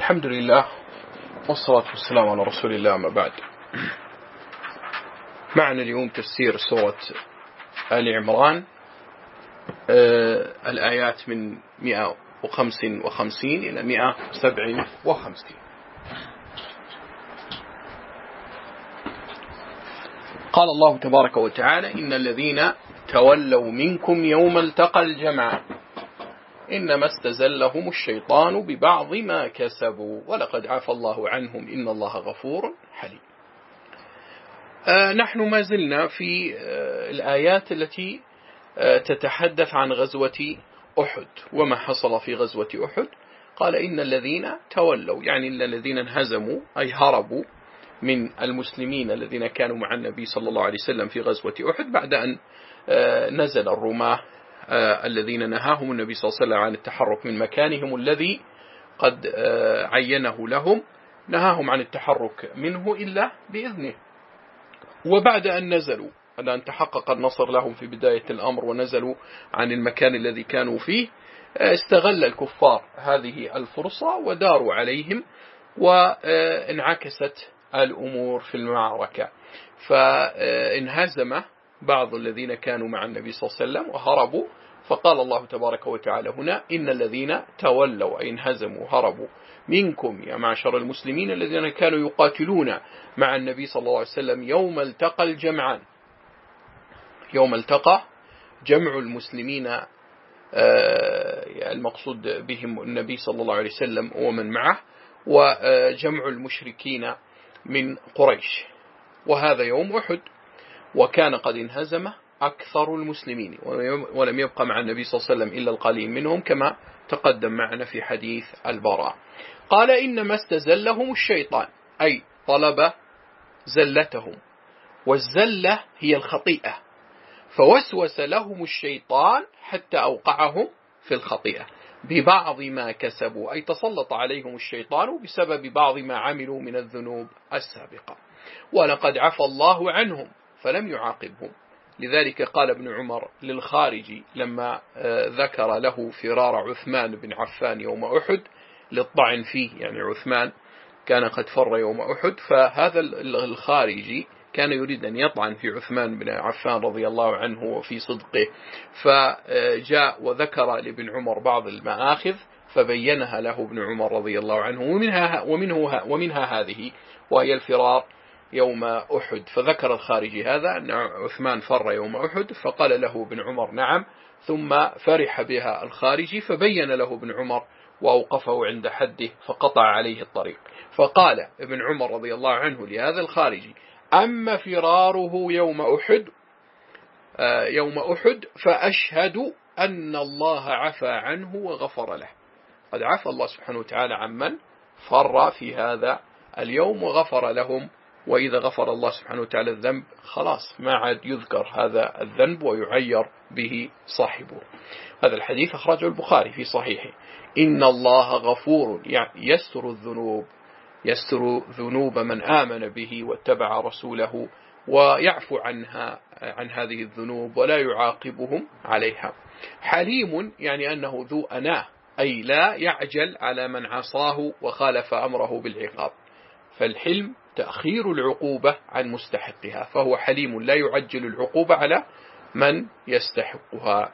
الحمد لله والصلاة والسلام على رسول الله، ما بعد. معنا اليوم تفسير سورة آل عمران، الآيات من 155 إلى 157. قال الله تبارك وتعالى: إن الذين تولوا منكم يوم التقى الجمعان إنما استزلهم الشيطان ببعض ما كسبوا ولقد عفى الله عنهم إن الله غفور حليم. نحن ما زلنا في الآيات التي تتحدث عن غزوة أحد وما حصل في غزوة أحد. قال إن الذين تولوا، يعني إن الذين انهزموا أي هربوا من المسلمين الذين كانوا مع النبي صلى الله عليه وسلم في غزوة أحد بعد أن نزل الرماة الذين نهاهم النبي صلى الله عليه وسلم عن التحرك من مكانهم الذي قد عينه لهم، نهاهم عن التحرك منه إلا بإذنه. وبعد أن نزلوا، بعد أن تحقق النصر لهم في بداية الأمر ونزلوا عن المكان الذي كانوا فيه، استغل الكفار هذه الفرصة وداروا عليهم وانعكست الأمور في المعركة، فانهزم بعض الذين كانوا مع النبي صلى الله عليه وسلم وهربوا. فقال الله تبارك وتعالى هنا: إن الذين تولوا أي انهزموا هربوا منكم يا معشر المسلمين الذين كانوا يقاتلون مع النبي صلى الله عليه وسلم يوم التقى الجمعان. يوم التقى جمع المسلمين المقصود بهم النبي صلى الله عليه وسلم ومن معه، وجمع المشركين من قريش، وهذا يوم أحد. وكان قد انهزم أكثر المسلمين ولم يبقى مع النبي صلى الله عليه وسلم إلا القليل منهم كما تقدم معنا في حديث البراء. قال: إنما استزلهم الشيطان أي طلب زلتهم، والزلة هي الخطيئة، فوسوس لهم الشيطان حتى أوقعهم في الخطيئة ببعض ما كسبوا، أي تسلط عليهم الشيطان بسبب بعض ما عملوا من الذنوب السابقة. ولقد عفى الله عنهم فلم يعاقبهم. لذلك قال ابن عمر للخارجي لما ذكر له فرار عثمان بن عفان يوم أحد للطعن فيه، يعني عثمان كان قد فر يوم أحد، فهذا الخارجي كان يريد أن يطعن في عثمان بن عفان رضي الله عنه وفي صدقه، فجاء وذكر لابن عمر بعض المآخذ فبينها له ابن عمر رضي الله عنه، ومنها هذه وهي الفرار يوم أحد. فذكر الخارجي هذا أن عثمان فر يوم أحد، فقال له ابن عمر نعم، ثم فرح بها الخارجي فبين له ابن عمر وأوقفه عند حده فقطع عليه الطريق. فقال ابن عمر رضي الله عنه لهذا الخارجي: أما فراره يوم أحد فأشهد أن الله عفى عنه وغفر له. قد عفى الله سبحانه وتعالى عمن فر في هذا اليوم وغفر لهم، وإذا غفر الله سبحانه وتعالى الذنب خلاص ما عاد يذكر هذا الذنب ويعير به صاحبه. هذا الحديث أخرجه البخاري في صحيحه. إن الله غفور، يعني يستر ذنوب من آمن به واتبع رسوله ويعفو عن هذه الذنوب ولا يعاقبهم عليها. حليم، يعني أنه ذو أناة، أي لا يعجل على من عصاه وخالف أمره بالعقاب. فالحلم تأخير العقوبة عن مستحقها، فهو حليم لا يعجل العقوبة على من يستحقها.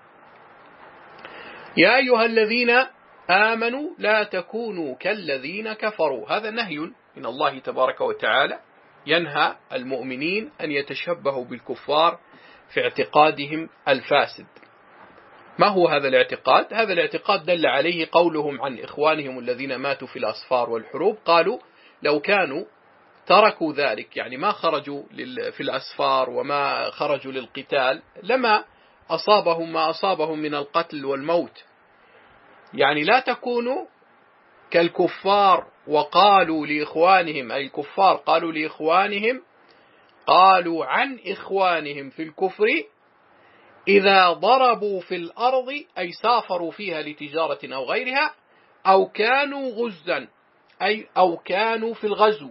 يا أيها الذين آمنوا لا تكونوا كالذين كفروا. هذا نهي من الله تبارك وتعالى، ينهى المؤمنين أن يتشبهوا بالكفار في اعتقادهم الفاسد. ما هو هذا الاعتقاد؟ هذا الاعتقاد دل عليه قولهم عن إخوانهم الذين ماتوا في الأصفار والحروب، قالوا لو كانوا تركوا ذلك، يعني ما خرجوا في الأسفار وما خرجوا للقتال، لما أصابهم ما أصابهم من القتل والموت. يعني لا تكونوا كالكفار. وقالوا لإخوانهم، أي الكفار قالوا لإخوانهم، قالوا عن إخوانهم في الكفر إذا ضربوا في الأرض، أي سافروا فيها لتجارة أو غيرها، أو كانوا غزا، أو كانوا في الغزو،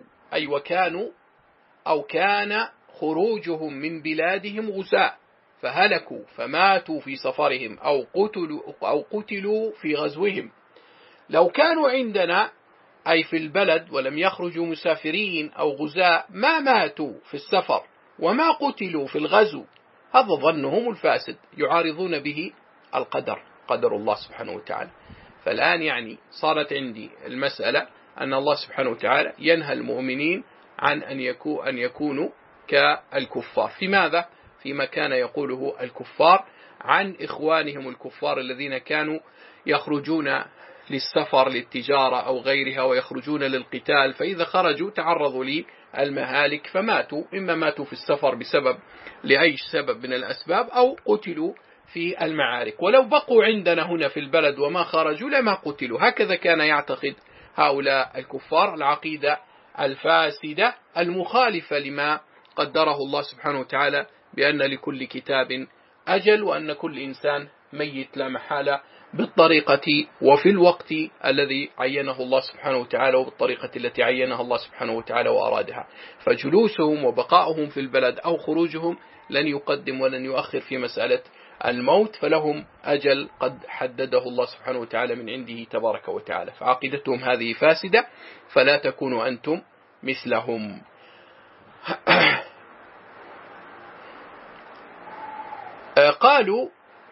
أو كان خروجهم من بلادهم غزاة فهلكوا فماتوا في سفرهم أو قتلوا في غزوهم. لو كانوا عندنا أي في البلد ولم يخرجوا مسافرين أو غزاة ما ماتوا في السفر وما قتلوا في الغزو، هذا ظنهم الفاسد يعارضون به القدر، قدر الله سبحانه وتعالى. فالآن يعني صارت عندي المسألة أن الله سبحانه وتعالى ينهى المؤمنين عن أن يكونوا كالكفار. في ماذا؟ فيما كان يقوله الكفار عن إخوانهم الكفار الذين كانوا يخرجون للسفر للتجارة أو غيرها ويخرجون للقتال، فإذا خرجوا تعرضوا للمهالك فماتوا، إما ماتوا في السفر بسبب لأي سبب من الأسباب أو قتلوا في المعارك، ولو بقوا عندنا هنا في البلد وما خرجوا لما قتلوا. هكذا كان يعتقد هؤلاء الكفار العقيدة الفاسدة المخالفة لما قدره الله سبحانه وتعالى بأن لكل كتاب أجل، وأن كل إنسان ميت لا محالة بالطريقة وفي الوقت الذي عينه الله سبحانه وتعالى وبالطريقة التي عينها الله سبحانه وتعالى وأرادها. فجلوسهم وبقاؤهم في البلد أو خروجهم لن يقدم ولن يؤخر في مسألة الموت، فلهم أجل قد حدده الله سبحانه وتعالى من عنده تبارك وتعالى. فعقيدتهم هذه فاسدة، فلا تكونوا أنتم مثلهم. قالوا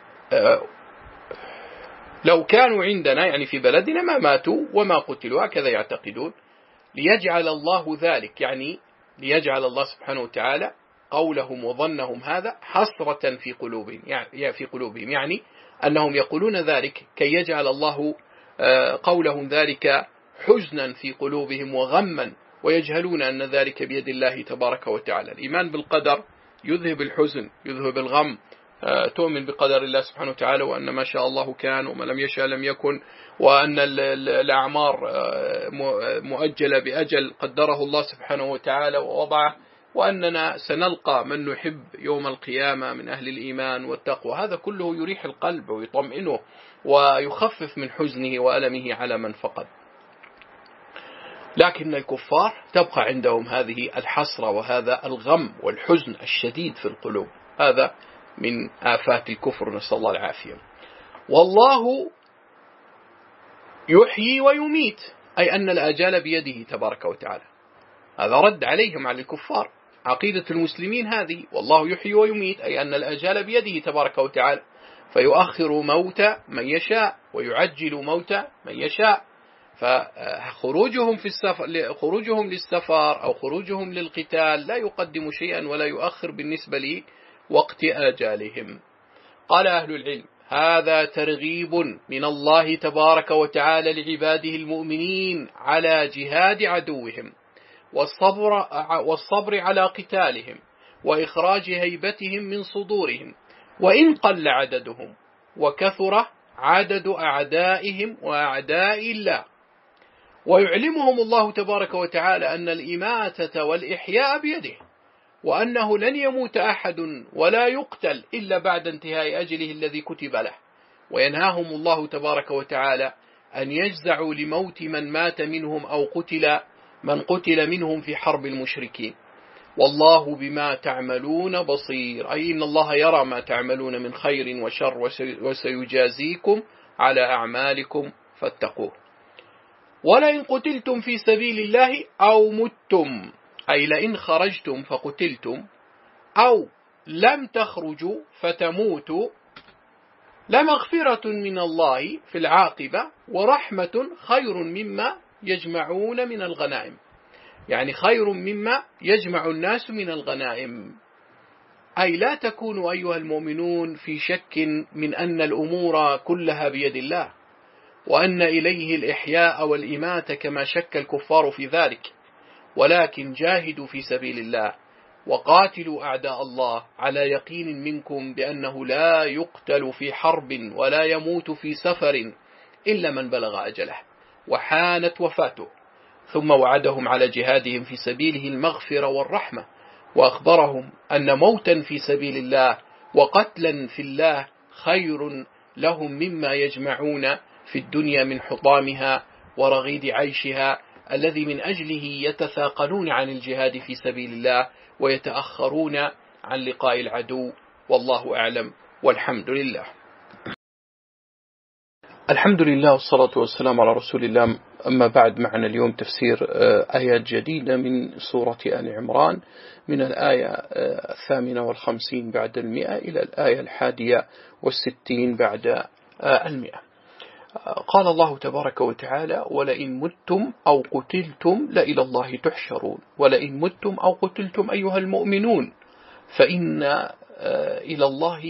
لو كانوا عندنا يعني في بلدنا ما ماتوا وما قتلوا، هكذا يعتقدون. ليجعل الله ذلك، يعني ليجعل الله سبحانه وتعالى قولهم وظنهم هذا حسرة في قلوبهم، يعني أنهم يقولون ذلك كي يجعل الله قولهم ذلك حزنا في قلوبهم وغما، ويجهلون أن ذلك بيد الله تبارك وتعالى. الإيمان بالقدر يذهب الحزن، يذهب الغم. تؤمن بقدر الله سبحانه وتعالى وأن ما شاء الله كان وما لم يشاء لم يكن، وأن الأعمار مؤجلة بأجل قدره الله سبحانه وتعالى ووضعه، وأننا سنلقى من نحب يوم القيامة من أهل الإيمان والتقوى. هذا كله يريح القلب ويطمئنه ويخفف من حزنه وألمه على من فقد. لكن الكفار تبقى عندهم هذه الحسرة وهذا الغم والحزن الشديد في القلوب. هذا من آفات الكفر، نسأل الله العافية. والله يحيي ويميت، أي أن الآجال بيده تبارك وتعالى. هذا رد عليهم على الكفار. عقيدة المسلمين هذه، والله يحيي ويميت، أي أن الآجال بيده تبارك وتعالى، فيؤخر موت من يشاء ويعجل موت من يشاء. فخروجهم خروجهم للسفر أو خروجهم للقتال لا يقدم شيئا ولا يؤخر بالنسبة لوقت آجالهم. قال أهل العلم: هذا ترغيب من الله تبارك وتعالى لعباده المؤمنين على جهاد عدوهم والصبر على قتالهم وإخراج هيبتهم من صدورهم، وإن قل عددهم وكثر عدد أعدائهم وأعداء الله. ويعلمهم الله تبارك وتعالى أن الإماتة والإحياء بيده، وأنه لن يموت أحد ولا يقتل إلا بعد انتهاء أجله الذي كتب له. وينهاهم الله تبارك وتعالى أن يجزعوا لموت من مات منهم أو من قتل منهم في حرب المشركين. والله بما تعملون بصير، أي إن الله يرى ما تعملون من خير وشر وسيجازيكم على أعمالكم فاتقوه. ولئن قتلتم في سبيل الله أو متم، أي لئن خرجتم فقتلتم أو لم تخرجوا فتموتوا، لمغفرة من الله في العاقبة ورحمة خير مما يجمعون من الغنائم، يعني خير مما يجمع الناس من الغنائم. أي لا تكونوا أيها المؤمنون في شك من أن الأمور كلها بيد الله، وأن إليه الإحياء والإماتة كما شك الكفار في ذلك، ولكن جاهدوا في سبيل الله وقاتلوا أعداء الله على يقين منكم بأنه لا يقتل في حرب ولا يموت في سفر إلا من بلغ أجله وحانت وفاته. ثم وعدهم على جهادهم في سبيله المغفرة والرحمة، وأخبرهم أن موتا في سبيل الله وقتلا في الله خير لهم مما يجمعون في الدنيا من حطامها ورغيد عيشها، الذي من أجله يتثاقلون عن الجهاد في سبيل الله ويتأخرون عن لقاء العدو. والله أعلم والحمد لله. الحمد لله والصلاة والسلام على رسول الله. أما بعد، معنا اليوم تفسير آيات جديدة من سورة آل عمران، من الآية 58 بعد 100 إلى الآية 61 بعد 100. قال الله تبارك وتعالى: ولئن متم أو قتلتم لإلى الله تحشرون. ولئن متم أو قتلتم أيها المؤمنون فإن إلى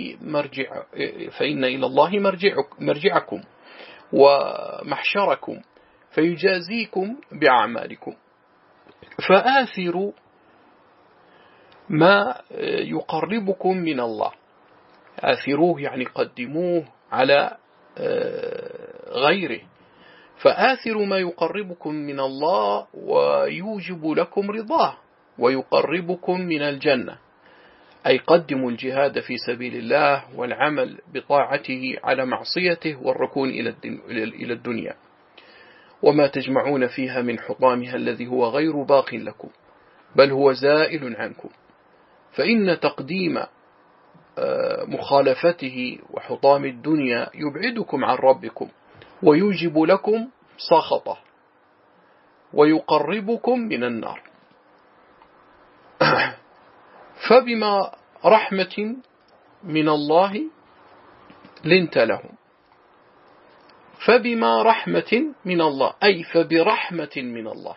الله مرجعكم ومحشركم فيجازيكم بأعمالكم، فآثروا ما يقربكم من الله. آثروه يعني قدموه على غيره. فآثروا ما يقربكم من الله ويوجب لكم رضاه ويقربكم من الجنة، أي قدموا الجهاد في سبيل الله والعمل بطاعته على معصيته والركون إلى الدنيا وما تجمعون فيها من حطامها الذي هو غير باق لكم بل هو زائل عنكم، فإن تقديم مخالفته وحطام الدنيا يبعدكم عن ربكم ويوجب لكم سخطه ويقربكم من النار. فبما رحمة من الله لنت لهم. فبما رحمة من الله أي فبرحمة من الله،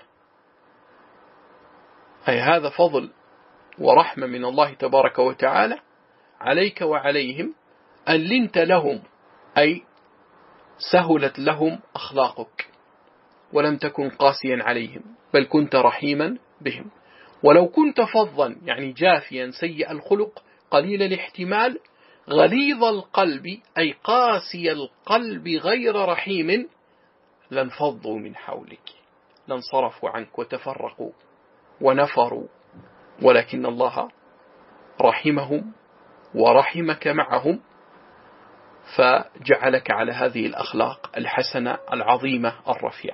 أي هذا فضل ورحمة من الله تبارك وتعالى عليك وعليهم، أن لنت لهم أي سهلت لهم أخلاقك ولم تكن قاسيا عليهم بل كنت رحيما بهم. ولو كنت فظا يعني جافيا سيء الخلق قليل الاحتمال غليظ القلب أي قاسي القلب غير رحيم لانفضوا من حولك، لانصرفوا عنك وتفرقوا ونفروا، ولكن الله رحمهم ورحمك معهم فجعلك على هذه الأخلاق الحسنة العظيمة الرفيعة.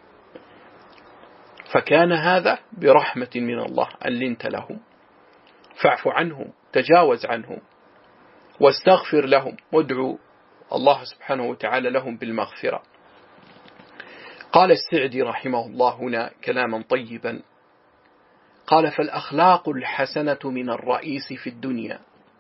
فكان هذا برحمة من الله أن لنت لهم، فاعف عنهم، تجاوز عنهم، واستغفر لهم، وادعوا الله سبحانه وتعالى لهم بالمغفرة. قال السعدي رحمه الله هنا كلاما طيبا، قال: فالأخلاق الحسنة من الرئيس في الدنيا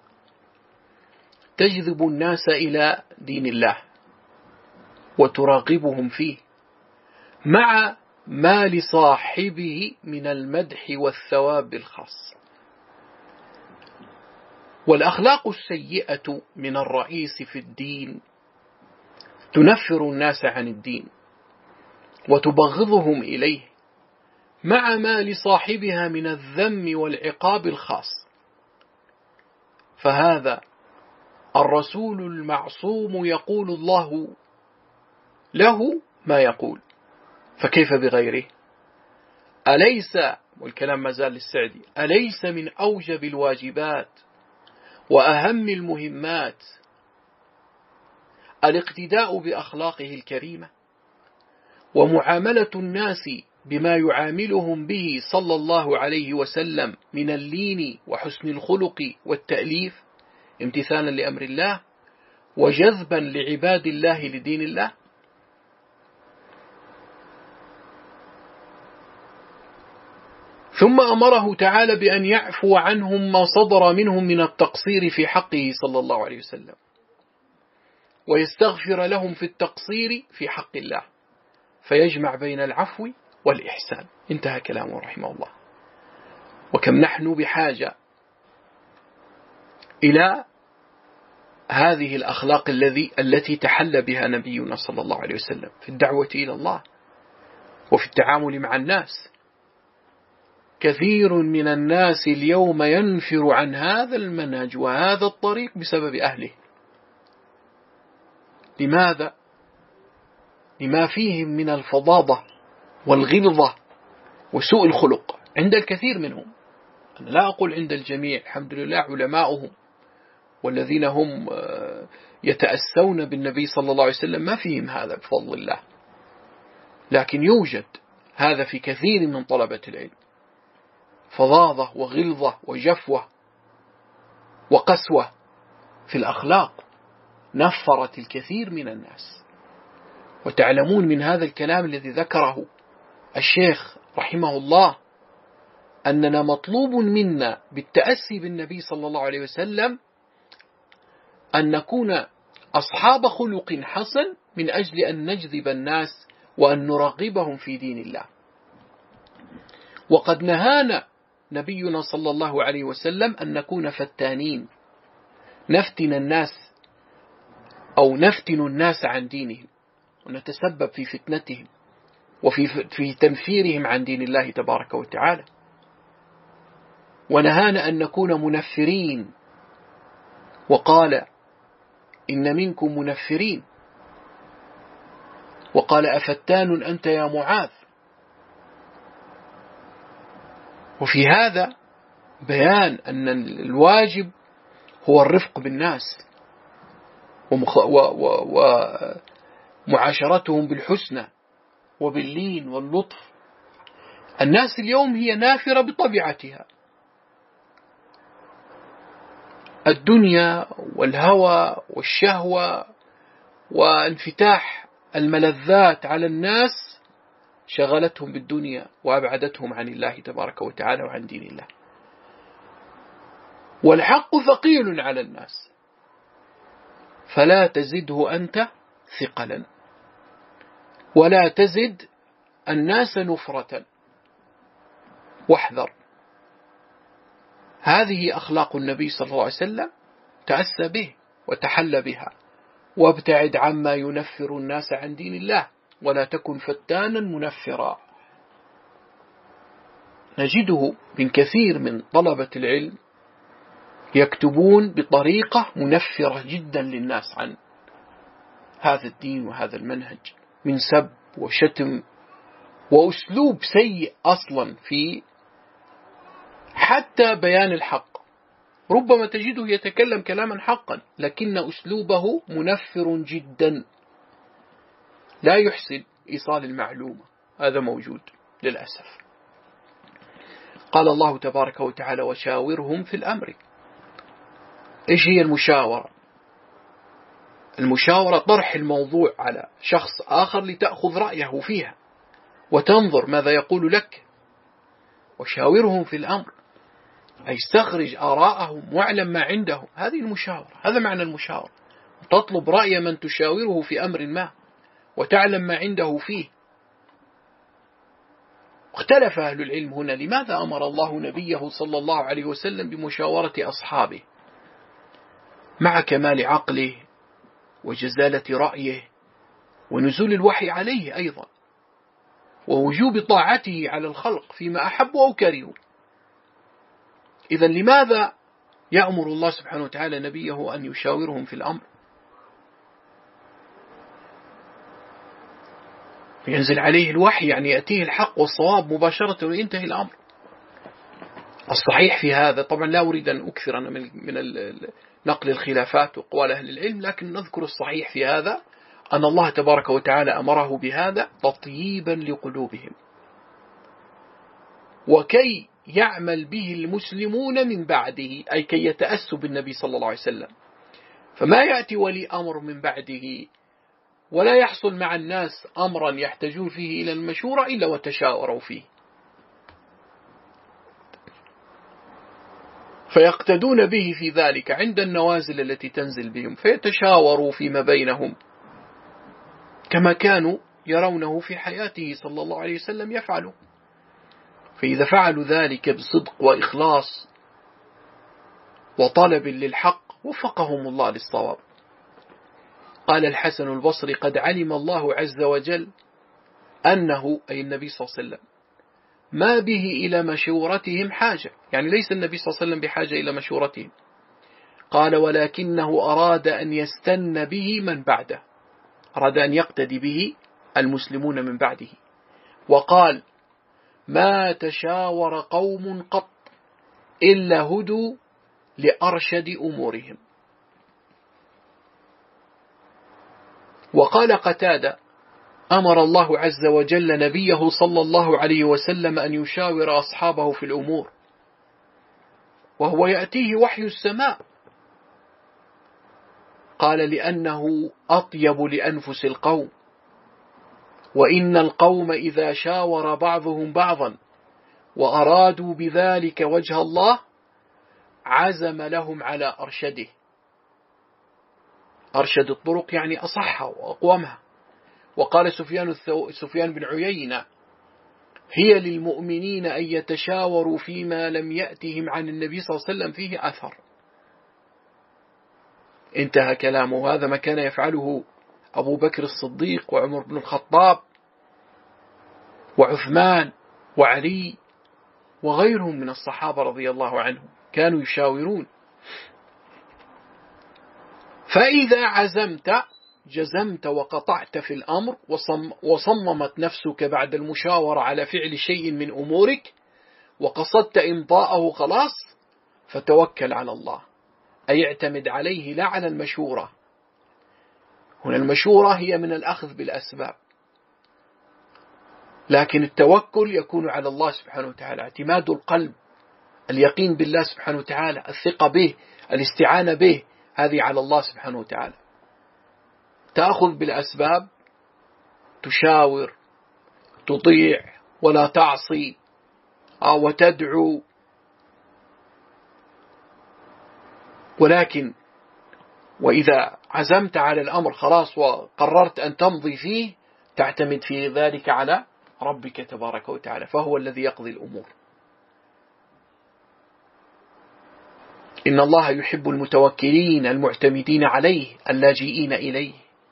تجذب الناس إلى دين الله وتراغبهم فيه مع ما لصاحبه من المدح والثواب الخاص. والأخلاق السيئة من الرئيس في الدين تنفر الناس عن الدين وتبغضهم إليه مع ما لصاحبها من الذم والعقاب الخاص. فهذا الرسول المعصوم يقول الله له ما يقول، فكيف بغيره؟ أليس، والكلام ما زال للسعدي، أليس من أوجب الواجبات وأهم المهمات الاقتداء بأخلاقه الكريمة ومعاملة الناس بما يعاملهم به صلى الله عليه وسلم من اللين وحسن الخلق والتأليف امتثالا لأمر الله وجذبا لعباد الله لدين الله؟ ثم أمره تعالى بأن يعفو عنهم ما صدر منهم من التقصير في حقه صلى الله عليه وسلم ويستغفر لهم في التقصير في حق الله، فيجمع بين العفو والإحسان. انتهى كلامه رحمه الله. وكم نحن بحاجة إلى هذه الأخلاق التي تحلى بها نبينا صلى الله عليه وسلم في الدعوة إلى الله وفي التعامل مع الناس. كثير من الناس اليوم ينفر عن هذا المنهج وهذا الطريق بسبب أهله. لماذا؟ لما فيهم من الفظاظة والغلظة وسوء الخلق عند الكثير منهم. أنا لا أقول عند الجميع، الحمد لله علماؤهم والذين هم يتأسون بالنبي صلى الله عليه وسلم ما فيهم هذا بفضل الله، لكن يوجد هذا في كثير من طلبة العلم، فظاظة وغلظة وجفوة وقسوة في الأخلاق نفرت الكثير من الناس. وتعلمون من هذا الكلام الذي ذكره الشيخ رحمه الله أننا مطلوب منا بالتأسي بالنبي صلى الله عليه وسلم أن نكون أصحاب خلق حسن من أجل أن نجذب الناس وأن نرغبهم في دين الله. وقد نهانا نبينا صلى الله عليه وسلم أن نكون فتانين، نفتن الناس أو نفتن الناس عن دينهم ونتسبب في فتنتهم وفي تنفيرهم عن دين الله تبارك وتعالى. ونهانا أن نكون منفرين، وقال إن منكم منفرين، وقال أفتان أنت يا معاذ. وفي هذا بيان أن الواجب هو الرفق بالناس ومعاشرتهم بالحسنى وباللين واللطف. الناس اليوم هي نافرة بطبيعتها، الدنيا والهوى والشهوة وانفتاح الملذات على الناس شغلتهم بالدنيا وأبعدتهم عن الله تبارك وتعالى وعن دين الله. والحق ثقيل على الناس فلا تزده أنت ثقلا، ولا تزد الناس نفرة، واحذر. هذه أخلاق النبي صلى الله عليه وسلم، تأسى به وتحل بها، وابتعد عما ينفر الناس عن دين الله، ولا تكن فتانا منفرا. نجده من كثير من طلبة العلم يكتبون بطريقة منفرة جدا للناس عن هذا الدين وهذا المنهج، من سب وشتم وأسلوب سيء أصلا في حتى بيان الحق. ربما تجده يتكلم كلاما حقا لكن أسلوبه منفر جدا، لا يحسن إيصال المعلومة. هذا موجود للأسف. قال الله تبارك وتعالى وشاورهم في الأمر. إيش هي المشاورة؟ المشاورة طرح الموضوع على شخص آخر لتأخذ رأيه فيها وتنظر ماذا يقول لك. وشاورهم في الأمر أي استخرج آراءهم واعلم ما عندهم. هذه المشاورة، هذا معنى المشاورة. تطلب رأي من تشاوره في أمر ما وتعلم ما عنده فيه. اختلف أهل العلم هنا لماذا أمر الله نبيه صلى الله عليه وسلم بمشاورة أصحابه مع كمال عقله وجزالة رأيه ونزول الوحي عليه أيضا، ووجوب طاعته على الخلق فيما أحبوا أو كرهوا. إذن لماذا يأمر الله سبحانه وتعالى نبيه أن يشاورهم في الأمر؟ ينزل عليه الوحي، يعني يأتيه الحق والصواب مباشرة وينتهي الأمر. الصحيح في هذا، طبعا لا أريد أن أكثر أنا من نقل الخلافات وقوال أهل العلم، لكن نذكر الصحيح في هذا أن الله تبارك وتعالى أمره بهذا تطييبا لقلوبهم، وكي يعمل به المسلمون من بعده، أي كي يتأسوا بالنبي صلى الله عليه وسلم. فما يأتي ولي أمر من بعده ولا يحصل مع الناس أمرا يحتاجون فيه إلى المشورة إلا وتشاوروا فيه، فيقتدون به في ذلك عند النوازل التي تنزل بهم، فيتشاوروا فيما بينهم كما كانوا يرونه في حياته صلى الله عليه وسلم يفعلوا. فإذا فعلوا ذلك بصدق وإخلاص وطلب للحق وفقهم الله للصواب. قال الحسن البصري قد علم الله عز وجل أنه، أي النبي صلى الله عليه وسلم، ما به إلى مشورتهم حاجة، يعني ليس النبي صلى الله عليه وسلم بحاجة إلى مشورتهم. قال ولكنه أراد أن يستن به من بعده، أراد أن يقتدي به المسلمون من بعده. وقال ما تشاور قوم قط إلا هدوا لأرشد أمورهم. وقال قتادة أمر الله عز وجل نبيه صلى الله عليه وسلم أن يشاور أصحابه في الأمور وهو يأتيه وحي السماء. قال لأنه أطيب لأنفس القوم وإن القوم إذا شاور بعضهم بعضا وأرادوا بذلك وجه الله عزم لهم على أرشده. أرشد الطرق يعني أصحها وأقومها. وقال سفيان بن عيينة: هي للمؤمنين أن يتشاوروا فيما لم يأتهم عن النبي صلى الله عليه وسلم فيه أثر. انتهى كلامه. هذا ما كان يفعله أبو بكر الصديق وعمر بن الخطاب وعثمان وعلي وغيرهم من الصحابة رضي الله عنهم، كانوا يشاورون. فإذا عزمت جزمت وقطعت في الأمر وصممت نفسك بعد المشاورة على فعل شيء من أمورك وقصدت إمضاءه خلاص، فتوكل على الله، أي اعتمد عليه لا على المشورة. هنا المشورة هي من الأخذ بالأسباب، لكن التوكل يكون على الله سبحانه وتعالى، اعتماد القلب، اليقين بالله سبحانه وتعالى، الثقة به، الاستعانة به، هذه على الله سبحانه وتعالى. تأخذ بالأسباب، تشاور، تطيع ولا تعصي، وتدعو، ولكن وإذا عزمت على الأمر خلاص وقررت أن تمضي فيه، تعتمد في ذلك على ربك تبارك وتعالى، فهو الذي يقضي الأمور. إن الله يحب المتوكلين المعتمدين عليه اللاجئين إليه.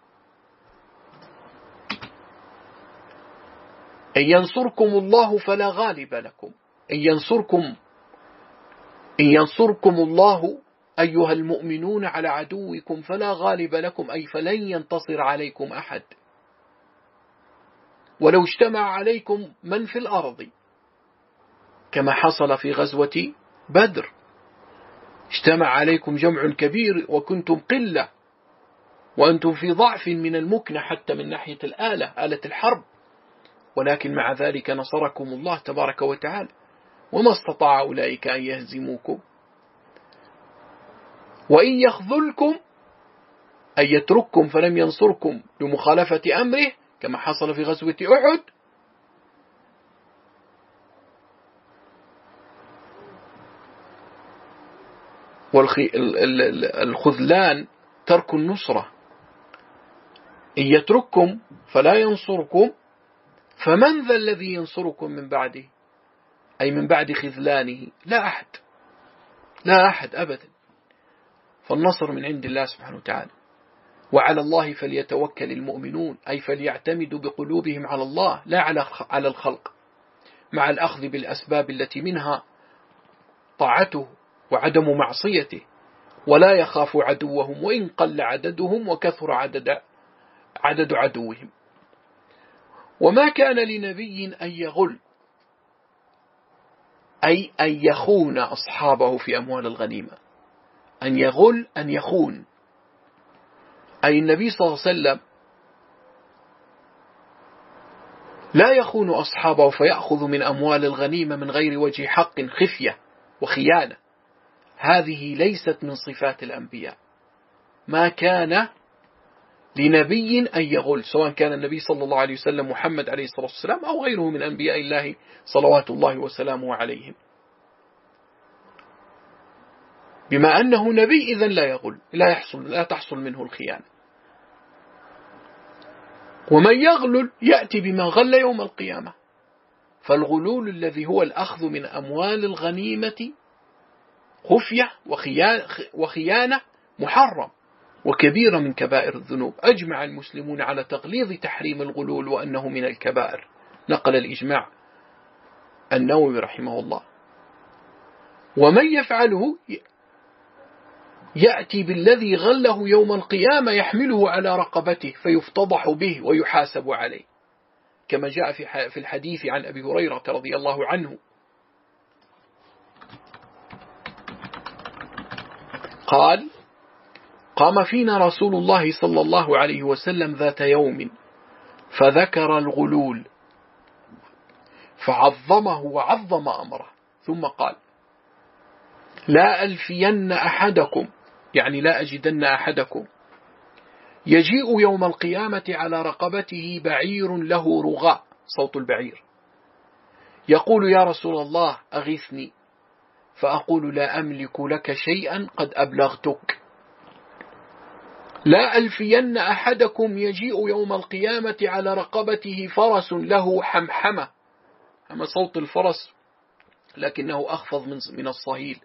إن ينصركم الله فلا غالب لكم. إن ينصركم الله أيها المؤمنون على عدوكم فلا غالب لكم، أي فلن ينتصر عليكم أحد ولو اجتمع عليكم من في الأرض، كما حصل في غزوة بدر. اجتمع عليكم جمع كبير وكنتم قلة وأنتم في ضعف من المكنة حتى من ناحية آلة الحرب، ولكن مع ذلك نصركم الله تبارك وتعالى، وما استطاع أولئك أن يهزموكم. وإن يخذلكم أن يترككم فلم ينصركم لمخالفة أمره، كما حصل في غزوة أحد. والخذلان ترك النصرة. إن يترككم فلا ينصركم فمن ذا الذي ينصركم من بعده، أي من بعد خذلانه؟ لا أحد، لا أحد أبدا. فالنصر من عند الله سبحانه وتعالى. وعلى الله فليتوكل المؤمنون، أي فليعتمدوا بقلوبهم على الله لا على الخلق، مع الأخذ بالأسباب التي منها طاعته وعدم معصيته، ولا يخاف عدوهم وإن قل عددهم وكثر عدد عدوهم. وما كان لنبي أن يغل، أي أن يخون أصحابه في أموال الغنيمة. أن يغل أن يخون، أي النبي صلى الله عليه وسلم لا يخون أصحابه فيأخذ من أموال الغنيمة من غير وجه حق خفية وخيانة. هذه ليست من صفات الأنبياء. ما كان لنبي أن يغل، سواء كان النبي صلى الله عليه وسلم محمد عليه الصلاة والسلام أو غيره من أنبياء الله صلوات الله وسلامه عليهم. بما أنه نبي إذن لا يغل، لا تحصل منه الخيانة. ومن يغلل يأتي بما غل يوم القيامة. فالغلول الذي هو الأخذ من أموال الغنيمة خفية وخيانة محرم وكبيرة من كبائر الذنوب. أجمع المسلمون على تغليظ تحريم الغلول وأنه من الكبائر، نقل الإجماع النووي رحمه الله. ومن يفعله يأتي بالذي غله يوم القيامة يحمله على رقبته فيفتضح به ويحاسب عليه، كما جاء في الحديث عن أبي هريرة رضي الله عنه قال: قام فينا رسول الله صلى الله عليه وسلم ذات يوم فذكر الغلول فعظمه وعظم أمره، ثم قال: لا ألفين أحدكم، يعني لا أجدن أحدكم يجيء يوم القيامة على رقبته بعير له رغاء، صوت البعير، يقول يا رسول الله أغثني، فأقول لا أملك لك شيئا قد أبلغتك. لا ألفين أحدكم يجيء يوم القيامة على رقبته فرس له حمحمة، أما صوت الفرس لكنه أخفض من الصهيل،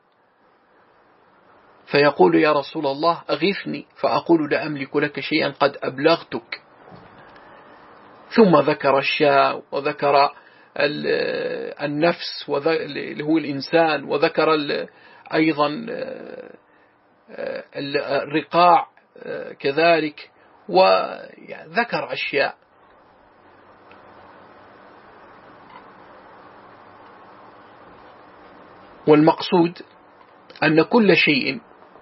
فيقول يا رسول الله أغثني، فأقول لا أملك لك شيئا قد أبلغتك. ثم ذكر الشاة وذكر النفس اللي هو الإنسان، وذكر أيضا الرقاع كذلك، وذكر أشياء. والمقصود أن كل شيء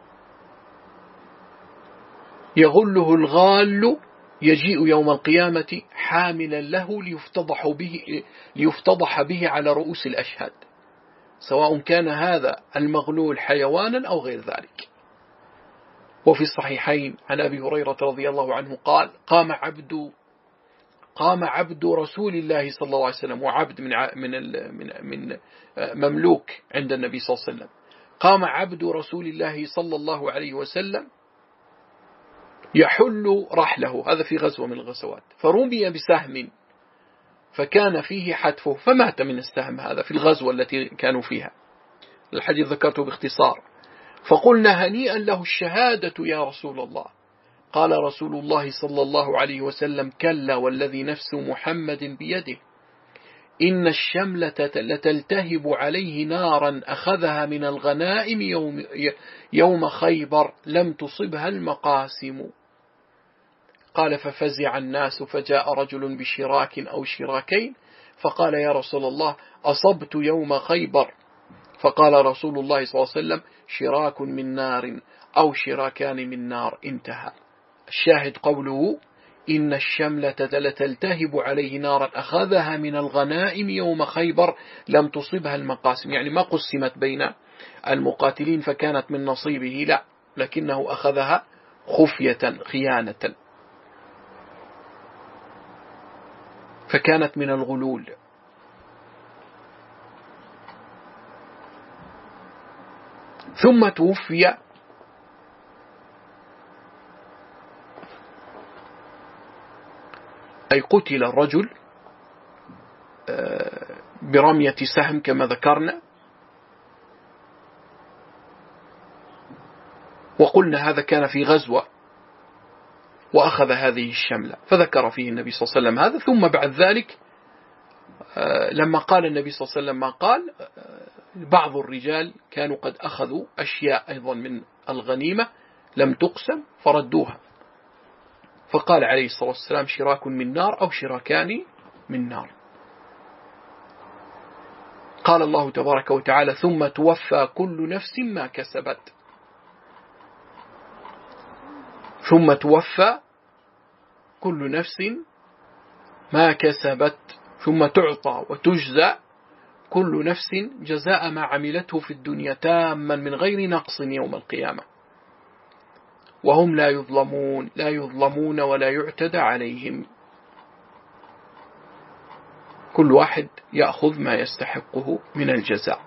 يغله الغال يجيء يوم القيامة حاملا له ليفتضح به على رؤوس الأشهاد، سواء كان هذا المغلول حيوانا أو غير ذلك. وفي الصحيحين عن أبي هريرة رضي الله عنه قال قام عبد رسول الله صلى الله عليه وسلم، وعبد من مملوك عند النبي صلى الله عليه وسلم، قام عبد رسول الله صلى الله عليه وسلم يحل رحله، هذا في غزوة من الغزوات، فرمي بسهم فكان فيه حتفه فمات من السهم هذا في الغزوة التي كانوا فيها. الحديث ذكرته باختصار. فقلنا هنيئا له الشهادة يا رسول الله. قال رسول الله صلى الله عليه وسلم كلا والذي نفس محمد بيده إن الشملة لتلتهب عليه نارا أخذها من الغنائم يوم خيبر لم تصبها المقاسم. قال ففزع الناس، فجاء رجل بشراك أو شراكين فقال يا رسول الله أصبت يوم خيبر، فقال رسول الله صلى الله عليه وسلم شراك من نار أو شراكان من نار، انتهى. الشاهد قوله إن الشملة لتلتهب عليه نارا أخذها من الغنائم يوم خيبر لم تصبها المقاسم، يعني ما قسمت بين المقاتلين فكانت من نصيبه، لا، لكنه أخذها خفية خيانة، فكانت من الغلول. ثم توفي أي قتل الرجل برمية سهم كما ذكرنا، وقلنا هذا كان في غزوة وأخذ هذه الشملة، فذكر فيه النبي صلى الله عليه وسلم هذا. ثم بعد ذلك لما قال النبي صلى الله عليه وسلم ما قال، بعض الرجال كانوا قد أخذوا أشياء أيضا من الغنيمة لم تقسم فردوها، فقال عليه الصلاة والسلام شراك من نار أو شراكان من نار. قال الله تبارك وتعالى ثم توفى كل نفس ما كسبت، ثم توفى كل نفس ما كسبت، ثم تعطى وتجزى كل نفس جزاء ما عملته في الدنيا تاما من غير نقص يوم القيامة، وهم لا يظلمون ولا يعتدى عليهم، كل واحد يأخذ ما يستحقه من الجزاء.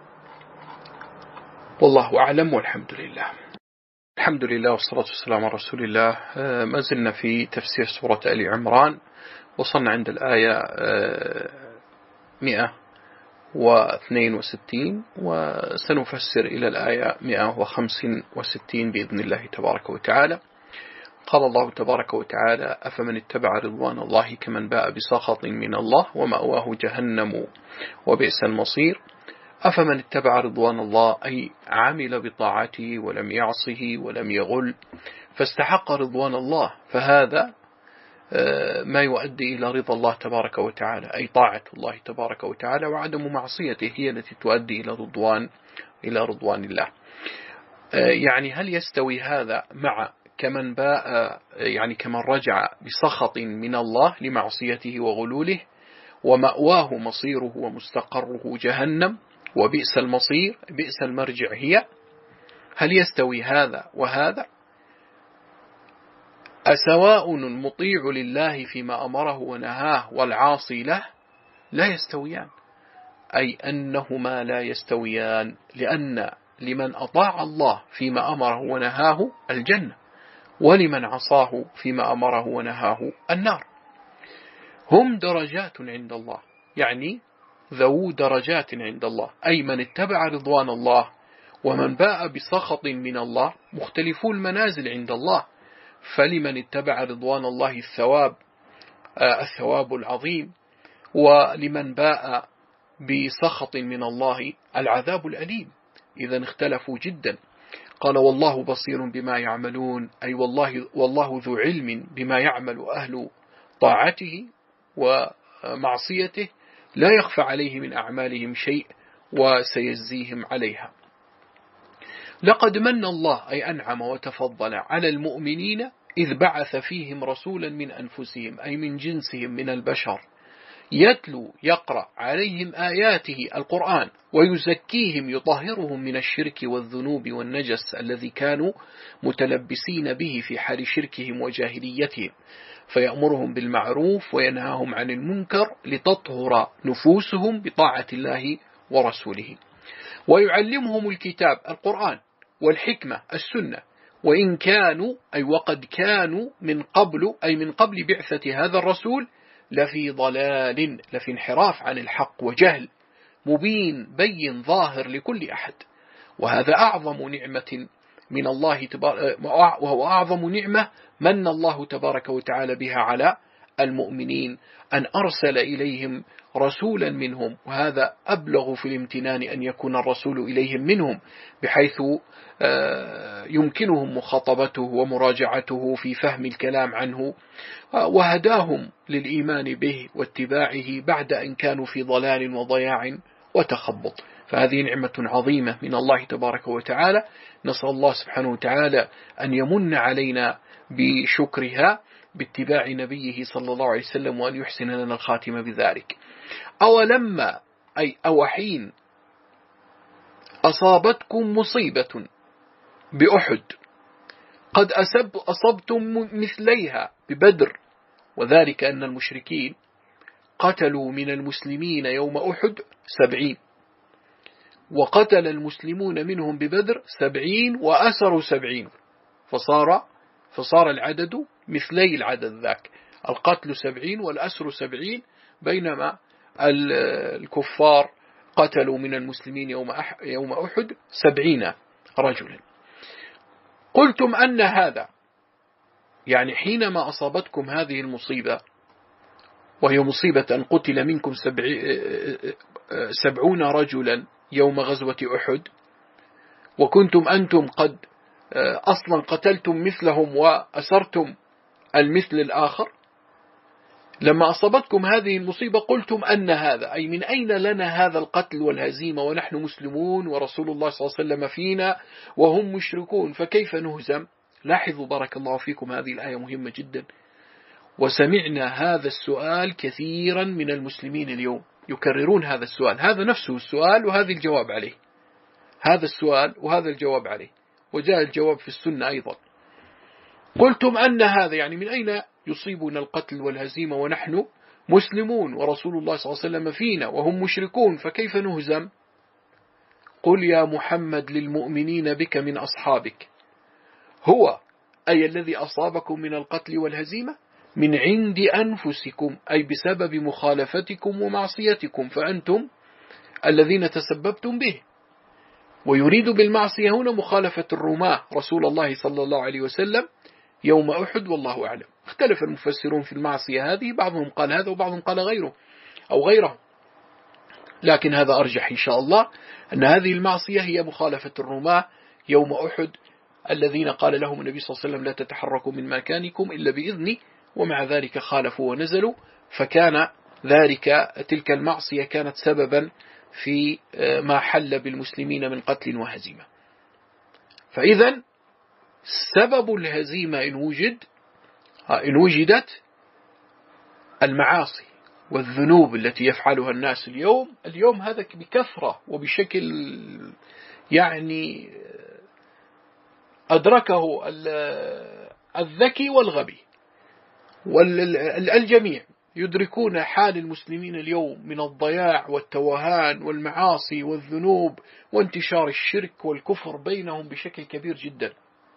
والله أعلم والحمد لله. الحمد لله والصلاة والسلام على رسول الله. ما زلنا في تفسير سورة آل عمران، وصلنا عند الآية 162 وسنفسر إلى الآية 165 بإذن الله تبارك وتعالى. قال الله تبارك وتعالى أفمن اتبع رضوان الله كمن باء بسخط من الله ومأواه جهنم وبئس المصير. أفمن اتبع رضوان الله أي عمل بطاعته ولم يعصه ولم يغل فاستحق رضوان الله، فهذا ما يؤدي إلى رضا الله تبارك وتعالى، أي طاعة الله تبارك وتعالى وعدم معصيته هي التي تؤدي إلى رضوان الله. يعني هل يستوي هذا مع كمن باء، يعني كمن رجع بسخط من الله لمعصيته وغلوله ومأواه مصيره ومستقره جهنم وبئس المصير، بئس المرجع هي، هل يستوي هذا وهذا؟ أسواء المطيع لله فيما أمره ونهاه والعاصي له لا يستويان، أي أنهما لا يستويان، لأن لمن أطاع الله فيما أمره ونهاه الجنة، ولمن عصاه فيما أمره ونهاه النار. هم درجات عند الله، يعني ذو درجات عند الله، أي من اتبع رضوان الله ومن باء بسخط من الله مختلفو المنازل عند الله. فلمن اتبع رضوان الله الثواب العظيم، ولمن باء بسخط من الله العذاب الأليم. إذا اختلفوا جدا. قال والله بصير بما يعملون، أي والله ذو علم بما يعمل أهل طاعته ومعصيته، لا يخفى عليه من أعمالهم شيء وسيجزيهم عليها. لقد من الله، أي أنعم وتفضل على المؤمنين إذ بعث فيهم رسولا من أنفسهم، أي من جنسهم من البشر، يتلو يقرأ عليهم آياته القرآن ويزكيهم يطهرهم من الشرك والذنوب والنجس الذي كانوا متلبسين به في حال شركهم وجاهليتهم، فيأمرهم بالمعروف وينهاهم عن المنكر لتطهر نفوسهم بطاعة الله ورسوله، ويعلمهم الكتاب القرآن والحكمة السنة، وإن كانوا أي وقد كانوا من قبل، أي من قبل بعثة هذا الرسول، لفي ضلال، لفي انحراف عن الحق وجهل مبين بين ظاهر لكل أحد. وهذا أعظم نعمة من الله وهو أعظم نعمة من الله تبارك وتعالى بها على المؤمنين، أن أرسل إليهم رسولا منهم، وهذا أبلغ في الامتنان أن يكون الرسول إليهم منهم، بحيث يمكنهم مخاطبته ومراجعته في فهم الكلام عنه، وهداهم للإيمان به واتباعه بعد أن كانوا في ضلال وضياع وتخبط. فهذه نعمة عظيمة من الله تبارك وتعالى، نسأل الله سبحانه وتعالى أن يمن علينا بشكرها باتباع نبيه صلى الله عليه وسلم، وأن يحسن لنا الخاتمة بذلك. أولما أو حين أصابتكم مصيبة بأحد قد أصبتم مثليها ببدر، وذلك أن المشركين قتلوا من المسلمين يوم أحد 70، وقتل المسلمون منهم ببدر 70 وأسروا 70، فصار العدد مثلي العدد ذاك، القتل 70 والأسر 70، بينما الكفار قتلوا من المسلمين يوم أحد 70 رجلا. قلتم أن هذا، يعني حينما أصابتكم هذه المصيبة، وهي مصيبة أن قتل منكم 70 رجلا يوم غزوة أحد، وكنتم أنتم قد أصلا قتلتم مثلهم وأسرتم المثل الآخر، لما أصابتكم هذه المصيبة قلتم أن هذا، أي من أين لنا هذا القتل والهزيمة ونحن مسلمون ورسول الله صلى الله عليه وسلم فينا وهم مشركون، فكيف نهزم؟ لاحظوا بارك الله فيكم، هذه الآية مهمة جدا، وسمعنا هذا السؤال كثيرا من المسلمين اليوم، يكررون هذا السؤال، هذا نفسه السؤال وهذا الجواب عليه، هذا السؤال وهذا الجواب عليه، وجاء الجواب في السنة أيضا. قلتم أن هذا، يعني من أين يصيبنا القتل والهزيمة ونحن مسلمون ورسول الله صلى الله عليه وسلم فينا وهم مشركون، فكيف نهزم؟ قل يا محمد للمؤمنين بك من أصحابك، هو أي الذي أصابكم من القتل والهزيمة من عند أنفسكم، أي بسبب مخالفتكم ومعصيتكم، فأنتم الذين تسببتم به. ويريد بالمعصية هنا مخالفة الرماة رسول الله صلى الله عليه وسلم يوم أحد، والله أعلم. اختلف المفسرون في المعصية هذه، بعضهم قال هذا وبعضهم قال غيره أو غيره، لكن هذا أرجح إن شاء الله، أن هذه المعصية هي مخالفة الرماة يوم أحد، الذين قال لهم النبي صلى الله عليه وسلم لا تتحركوا من مكانكم إلا بإذني، ومع ذلك خالفوا ونزلوا، فكان تلك المعصية كانت سببا في ما حل بالمسلمين من قتل وهزيمة. فإذا سبب الهزيمة إن وجدت المعاصي والذنوب التي يفعلها الناس اليوم هذا بكثرة وبشكل يعني أدركه الذكي والغبي والجميع يدركون حال المسلمين اليوم من الضياع والتوهان والمعاصي والذنوب وانتشار الشرك والكفر بينهم بشكل كبير جدا.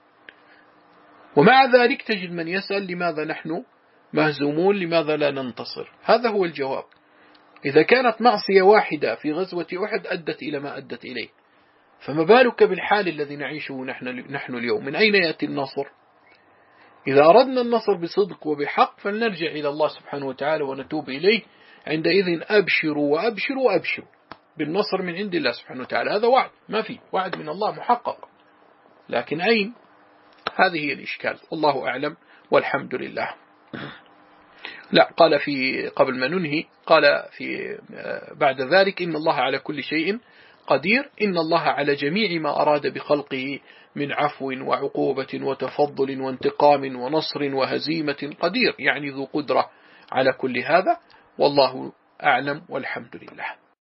ومع ذلك تجد من يسأل لماذا نحن مهزومون، لماذا لا ننتصر؟ هذا هو الجواب. إذا كانت معصية واحدة في غزوة أحد أدت إلى ما أدت إليه، فما بالك بالحال الذي نعيشه نحن اليوم؟ من أين يأتي النصر؟ إذا أردنا النصر بصدق وبحق فلنرجع إلى الله سبحانه وتعالى ونتوب إليه، عندئذ أبشروا وأبشروا وأبشروا بالنصر من عند الله سبحانه وتعالى. هذا وعد، ما في وعد من الله محقق، لكن أين؟ هذه هي الإشكال، والله أعلم والحمد لله. لا، قال في قبل ما ننهي، قال في بعد ذلك: إن الله على كل شيء قدير، إن الله على جميع ما أراد بخلقه من عفو وعقوبة وتفضل وانتقام ونصر وهزيمة قدير، يعني ذو قدرة على كل هذا، والله أعلم والحمد لله.